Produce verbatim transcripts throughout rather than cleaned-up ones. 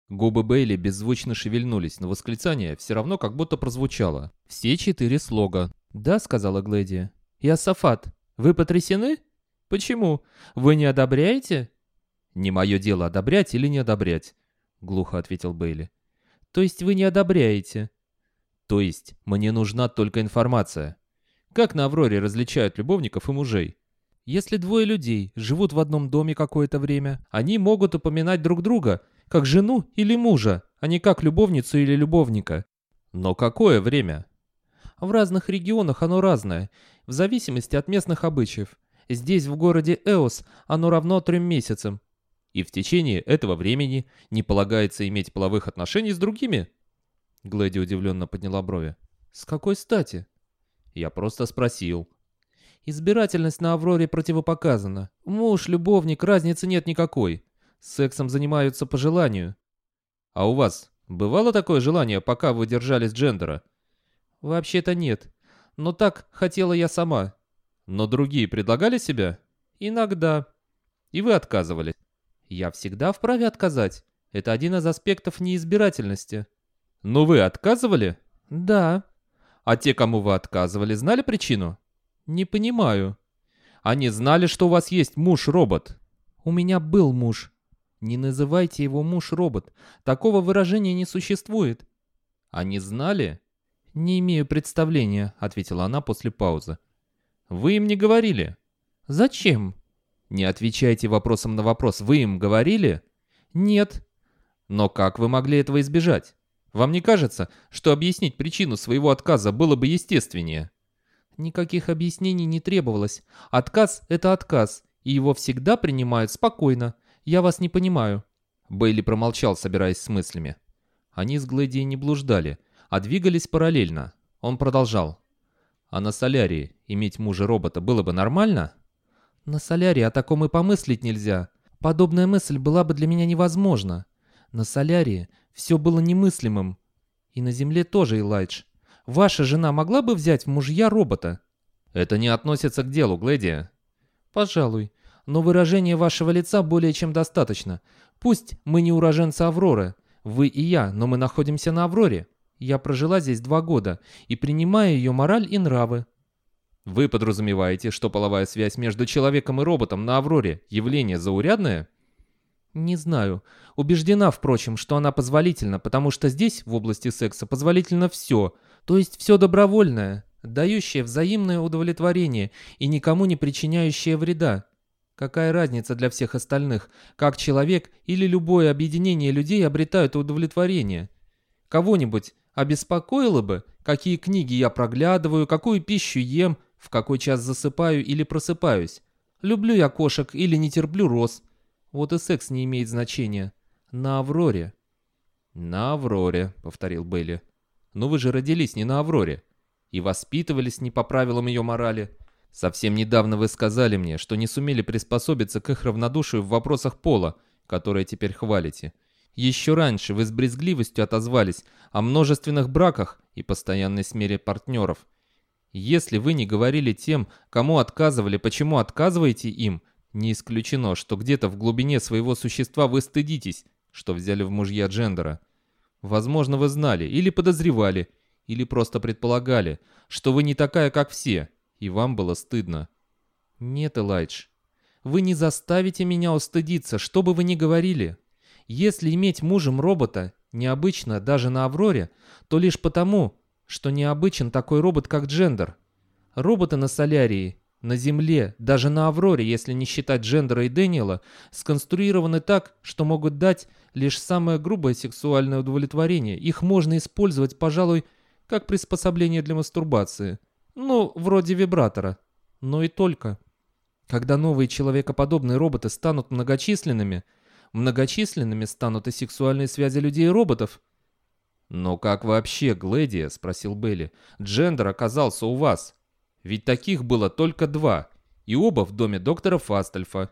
Губы Бейли беззвучно шевельнулись, но восклицание все равно как будто прозвучало. Все четыре слога. «Да», — сказала Глэдия. «Иосафат, вы потрясены? Почему? Вы не одобряете?» «Не мое дело одобрять или не одобрять», — глухо ответил Бейли. «То есть вы не одобряете?» «То есть мне нужна только информация. Как на Авроре различают любовников и мужей? Если двое людей живут в одном доме какое-то время, они могут упоминать друг друга как жену или мужа, а не как любовницу или любовника. Но какое время?» «В разных регионах оно разное, в зависимости от местных обычаев. Здесь, в городе Эос, оно равно трем месяцам. И в течение этого времени не полагается иметь половых отношений с другими?» Глэди удивленно подняла брови. «С какой стати?» «Я просто спросил». «Избирательность на Авроре противопоказана. Муж, любовник, разницы нет никакой. Сексом занимаются по желанию». «А у вас бывало такое желание, пока вы держались Джендера?» «Вообще-то нет. Но так хотела я сама». «Но другие предлагали себя?» «Иногда». «И вы отказывались?» «Я всегда вправе отказать. Это один из аспектов неизбирательности». «Но вы отказывали?» «Да». «А те, кому вы отказывали, знали причину?» «Не понимаю». «Они знали, что у вас есть муж-робот?» «У меня был муж». «Не называйте его муж-робот. Такого выражения не существует». «Они знали?» «Не имею представления», — ответила она после паузы. «Вы им не говорили?» «Зачем?» «Не отвечайте вопросом на вопрос. Вы им говорили?» «Нет». «Но как вы могли этого избежать? Вам не кажется, что объяснить причину своего отказа было бы естественнее?» «Никаких объяснений не требовалось. Отказ — это отказ, и его всегда принимают спокойно. Я вас не понимаю». Бейли промолчал, собираясь с мыслями. Они с Глэдией не блуждали, а двигались параллельно. Он продолжал. «А на Солярии иметь мужа-робота было бы нормально?» «На Солярии о таком и помыслить нельзя. Подобная мысль была бы для меня невозможна. На Солярии все было немыслимым. И на Земле тоже, Элайдж. Ваша жена могла бы взять в мужья робота?» «Это не относится к делу, Глэдия». «Пожалуй. Но выражение вашего лица более чем достаточно. Пусть мы не уроженцы Авроры. Вы и я, но мы находимся на Авроре. Я прожила здесь два года и принимаю ее мораль и нравы». «Вы подразумеваете, что половая связь между человеком и роботом на Авроре – явление заурядное?» «Не знаю. Убеждена, впрочем, что она позволительна, потому что здесь, в области секса, позволительно все, то есть все добровольное, дающее взаимное удовлетворение и никому не причиняющее вреда. Какая разница для всех остальных, как человек или любое объединение людей обретают удовлетворение? Кого-нибудь обеспокоило бы, какие книги я проглядываю, какую пищу ем, в какой час засыпаю или просыпаюсь? Люблю я кошек или не терплю роз? Вот и секс не имеет значения. На Авроре». «На Авроре», — повторил Бейли. «Но вы же родились не на Авроре и воспитывались не по правилам ее морали. Совсем недавно вы сказали мне, что не сумели приспособиться к их равнодушию в вопросах пола, которые теперь хвалите. Еще раньше вы с брезгливостью отозвались о множественных браках и постоянной смене партнеров. Если вы не говорили тем, кому отказывали, почему отказываете им, не исключено, что где-то в глубине своего существа вы стыдитесь, что взяли в мужья Джендера. Возможно, вы знали или подозревали, или просто предполагали, что вы не такая, как все, и вам было стыдно». «Нет, Элайдж, вы не заставите меня устыдиться, что бы вы ни говорили. Если иметь мужем робота необычно даже на Авроре, то лишь потому, что необычен такой робот, как Джендер. Роботы на Солярии, на Земле, даже на Авроре, если не считать Джендера и Дэниела, сконструированы так, что могут дать лишь самое грубое сексуальное удовлетворение. Их можно использовать, пожалуй, как приспособление для мастурбации. Ну, вроде вибратора. Но и только. Когда новые человекоподобные роботы станут многочисленными, многочисленными станут и сексуальные связи людей и роботов». «Но как вообще, Глэдия, — спросил Бейли, — Джендер оказался у вас? Ведь таких было только два, и оба в доме доктора Фастельфа.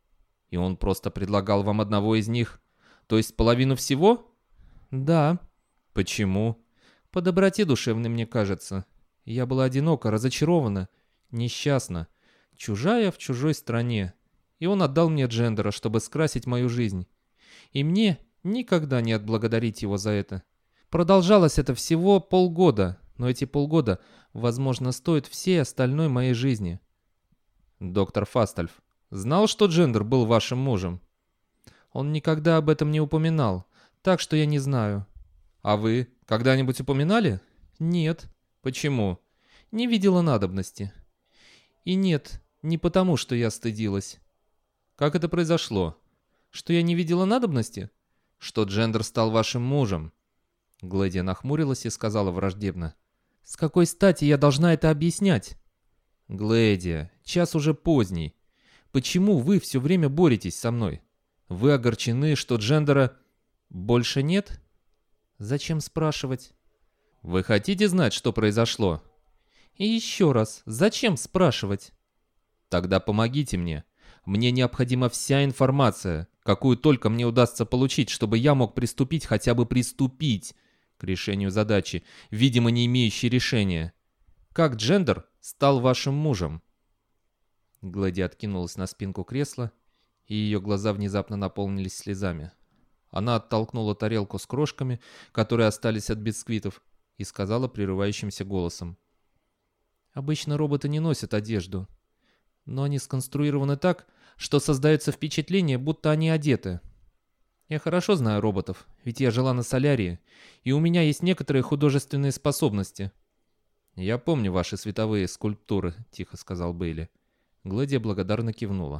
И он просто предлагал вам одного из них, то есть половину всего?» «Да». «Почему?» «По доброте душевной, мне кажется. Я была одинока, разочарована, несчастна, чужая в чужой стране. И он отдал мне Джендера, чтобы скрасить мою жизнь. И мне Никогда не отблагодарить его за это. Продолжалось это всего полгода, но эти полгода, возможно, стоят всей остальной моей жизни. Доктор Фастальф знал, что Джендер был вашим мужем? Он никогда об этом не упоминал, так что я не знаю. А вы когда-нибудь упоминали? Нет. Почему? Не видела надобности. И нет, не потому, что я стыдилась. Как это произошло? Что я не видела надобности? Что Джендер стал вашим мужем? Глэдия нахмурилась и сказала враждебно. С какой стати я должна это объяснять? Глэдия, час уже поздний. Почему вы все время боретесь со мной? Вы огорчены, что Джендера больше нет? Зачем спрашивать? Вы хотите знать, что произошло? И еще раз, зачем спрашивать? Тогда помогите мне. Мне необходима вся информация, какую только мне удастся получить, чтобы я мог приступить, хотя бы приступить к решению задачи, видимо, не имеющей решения. Как Джендер стал вашим мужем? Глэди откинулась на спинку кресла, и ее глаза внезапно наполнились слезами. Она оттолкнула тарелку с крошками, которые остались от бисквитов, и сказала прерывающимся голосом. Обычно роботы не носят одежду, но они сконструированы так, что создается впечатление, будто они одеты. Я хорошо знаю роботов, ведь я жила на Солярии, и у меня есть некоторые художественные способности. «Я помню ваши световые скульптуры», — тихо сказал Бейли. Глэдия благодарно кивнула.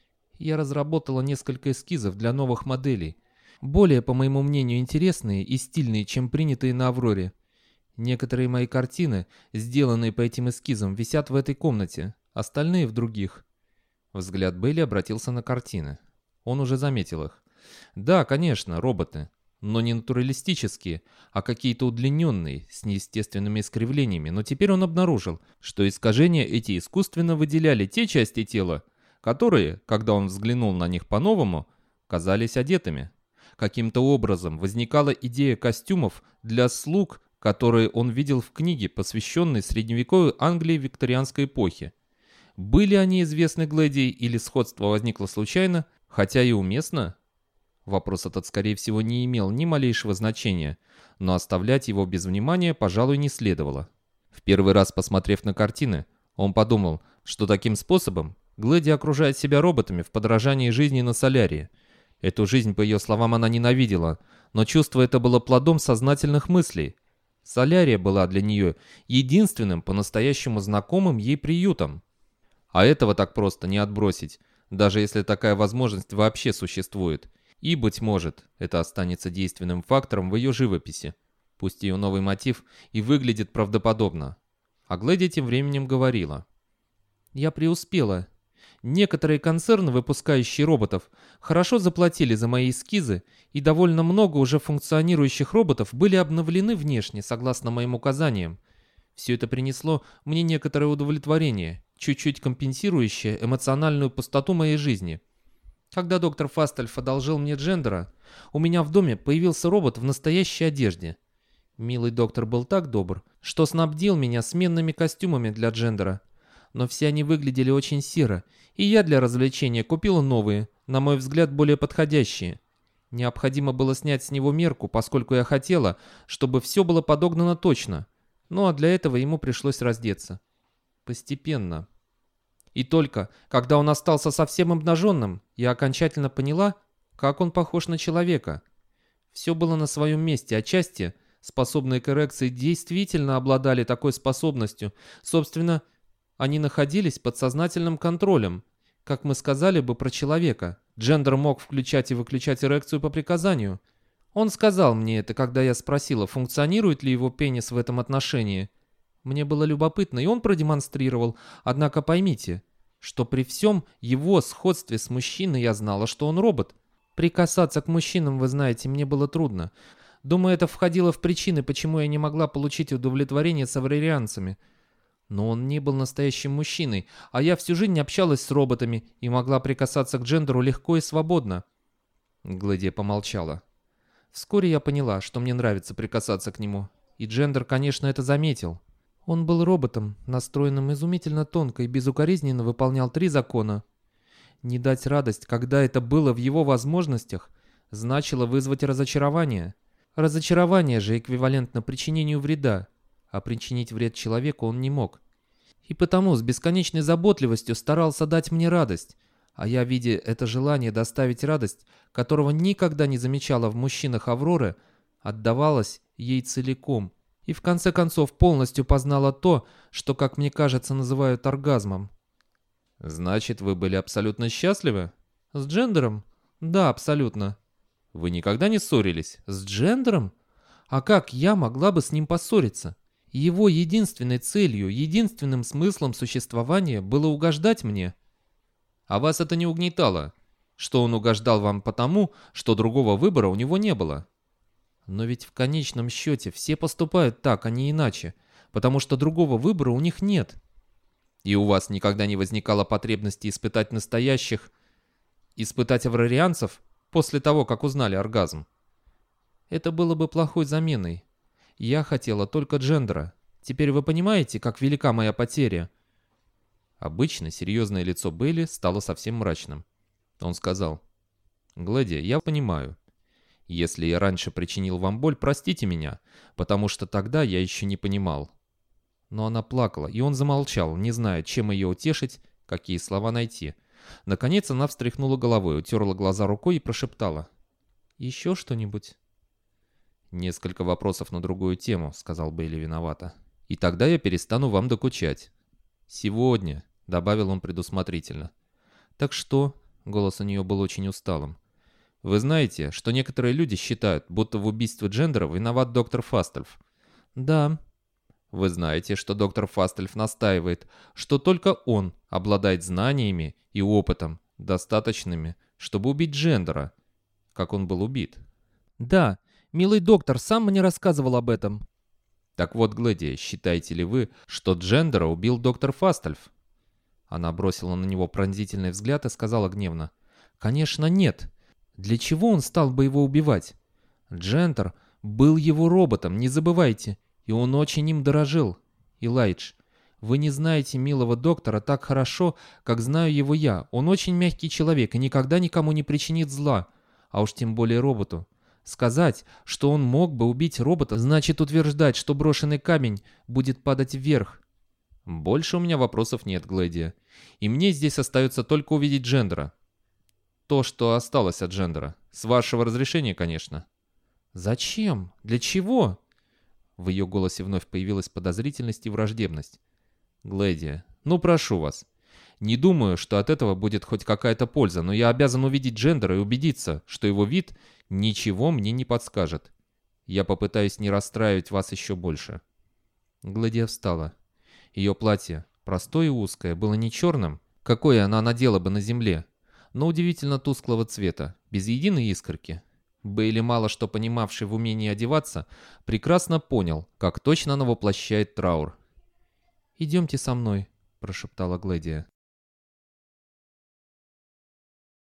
«Я разработала несколько эскизов для новых моделей, более, по моему мнению, интересные и стильные, чем принятые на Авроре. Некоторые мои картины, сделанные по этим эскизам, висят в этой комнате, остальные в других». Взгляд Бейли обратился на картины. Он уже заметил их. «Да, конечно, роботы. Но не натуралистические, а какие-то удлиненные, с неестественными искривлениями. Но теперь он обнаружил, что искажения эти искусственно выделяли те части тела, которые, когда он взглянул на них по-новому, казались одетыми. Каким-то образом возникала идея костюмов для слуг, которые он видел в книге, посвященной средневековой Англии викторианской эпохи. Были они известны Глэдии или сходство возникло случайно, хотя и уместно? Вопрос этот, скорее всего, не имел ни малейшего значения, но оставлять его без внимания, пожалуй, не следовало. В первый раз посмотрев на картины, он подумал, что таким способом Глэдия окружает себя роботами в подражании жизни на Солярии. Эту жизнь, по ее словам, она ненавидела, но чувство это было плодом сознательных мыслей. Солярия была для нее единственным по-настоящему знакомым ей приютом. А этого так просто не отбросить, даже если такая возможность вообще существует. И, быть может, это останется действенным фактором в ее живописи. Пусть ее новый мотив и выглядит правдоподобно. А Глэдия тем временем говорила. «Я преуспела. Некоторые концерны, выпускающие роботов, хорошо заплатили за мои эскизы, и довольно много уже функционирующих роботов были обновлены внешне, согласно моим указаниям. Все это принесло мне некоторое удовлетворение, чуть-чуть компенсирующее эмоциональную пустоту моей жизни. Когда доктор Фастальф одолжил мне Джендера, у меня в доме появился робот в настоящей одежде. Милый доктор был так добр, что снабдил меня сменными костюмами для Джендера. Но все они выглядели очень серо, и я для развлечения купила новые, на мой взгляд, более подходящие. Необходимо было снять с него мерку, поскольку я хотела, чтобы все было подогнано точно. Ну а для этого ему пришлось раздеться. Постепенно. И только, когда он остался совсем обнаженным, я окончательно поняла, как он похож на человека. Все было на своем месте, а части, способные к эрекции, действительно обладали такой способностью. Собственно, они находились под сознательным контролем. Как мы сказали бы про человека, Джендер мог включать и выключать эрекцию по приказанию. Он сказал мне это, когда я спросила, функционирует ли его пенис в этом отношении. Мне было любопытно, и он продемонстрировал. Однако поймите, что при всем его сходстве с мужчиной я знала, что он робот. Прикасаться к мужчинам, вы знаете, мне было трудно. Думаю, это входило в причины, почему я не могла получить удовлетворение с аврарианцами. Но он не был настоящим мужчиной, а я всю жизнь общалась с роботами и могла прикасаться к Джендеру легко и свободно. Глэдия помолчала. Вскоре я поняла, что мне нравится прикасаться к нему, и Джендер, конечно, это заметил. Он был роботом, настроенным изумительно тонко и безукоризненно выполнял три закона. Не дать радость, когда это было в его возможностях, значило вызвать разочарование. Разочарование же эквивалентно причинению вреда, а причинить вред человеку он не мог. И потому с бесконечной заботливостью старался дать мне радость, а я, видя это желание доставить радость, которого никогда не замечала в мужчинах Авроры, отдавалась ей целиком и в конце концов полностью познала то, что, как мне кажется, называют оргазмом. «Значит, вы были абсолютно счастливы? С Джендером? Да, абсолютно». «Вы никогда не ссорились? С Джендером? А как я могла бы с ним поссориться? Его единственной целью, единственным смыслом существования было угождать мне». «А вас это не угнетало? Что он угождал вам потому, что другого выбора у него не было?» «Но ведь в конечном счете все поступают так, а не иначе, потому что другого выбора у них нет». «И у вас никогда не возникало потребности испытать настоящих, испытать аврарианцев после того, как узнали оргазм?» «Это было бы плохой заменой. Я хотела только Джендера. Теперь вы понимаете, как велика моя потеря?» Обычно серьезное лицо Бейли стало совсем мрачным. Он сказал: «Глэди, я понимаю. Если я раньше причинил вам боль, простите меня, потому что тогда я еще не понимал». Но она плакала, и он замолчал, не зная, чем ее утешить, какие слова найти. Наконец она встряхнула головой, утерла глаза рукой и прошептала: «Еще что-нибудь?» «Несколько вопросов на другую тему», — сказал Бейли виновато. «И тогда я перестану вам докучать. Сегодня», — добавил он предусмотрительно. «Так что?» — голос у нее был очень усталым. «Вы знаете, что некоторые люди считают, будто в убийстве Джендера виноват доктор Фастельф?» «Да». «Вы знаете, что доктор Фастельф настаивает, что только он обладает знаниями и опытом, достаточными, чтобы убить Джендера, как он был убит?» «Да, милый доктор сам мне рассказывал об этом». «Так вот, Глэди, считаете ли вы, что Джендера убил доктор Фастельф?» Она бросила на него пронзительный взгляд и сказала гневно: «Конечно нет. Для чего он стал бы его убивать? Джендер был его роботом, не забывайте, и он очень им дорожил. Илайдж, вы не знаете милого доктора так хорошо, как знаю его я. Он очень мягкий человек и никогда никому не причинит зла, а уж тем более роботу. Сказать, что он мог бы убить робота, значит утверждать, что брошенный камень будет падать вверх». «Больше у меня вопросов нет, Глэди. И мне здесь остается только увидеть Джендера. То, что осталось от Джендера. С вашего разрешения, конечно». «Зачем? Для чего?» В ее голосе вновь появилась подозрительность и враждебность. «Глэди, ну прошу вас. Не думаю, что от этого будет хоть какая-то польза, но я обязан увидеть Джендера и убедиться, что его вид ничего мне не подскажет. Я попытаюсь не расстраивать вас еще больше». Глэдия встала. Ее платье, простое и узкое, было не черным, какое она надела бы на земле, но удивительно тусклого цвета, без единой искорки. Бейли, мало что понимавший в умении одеваться, прекрасно понял, как точно она воплощает траур. «Идемте со мной», — прошептала Глэдия.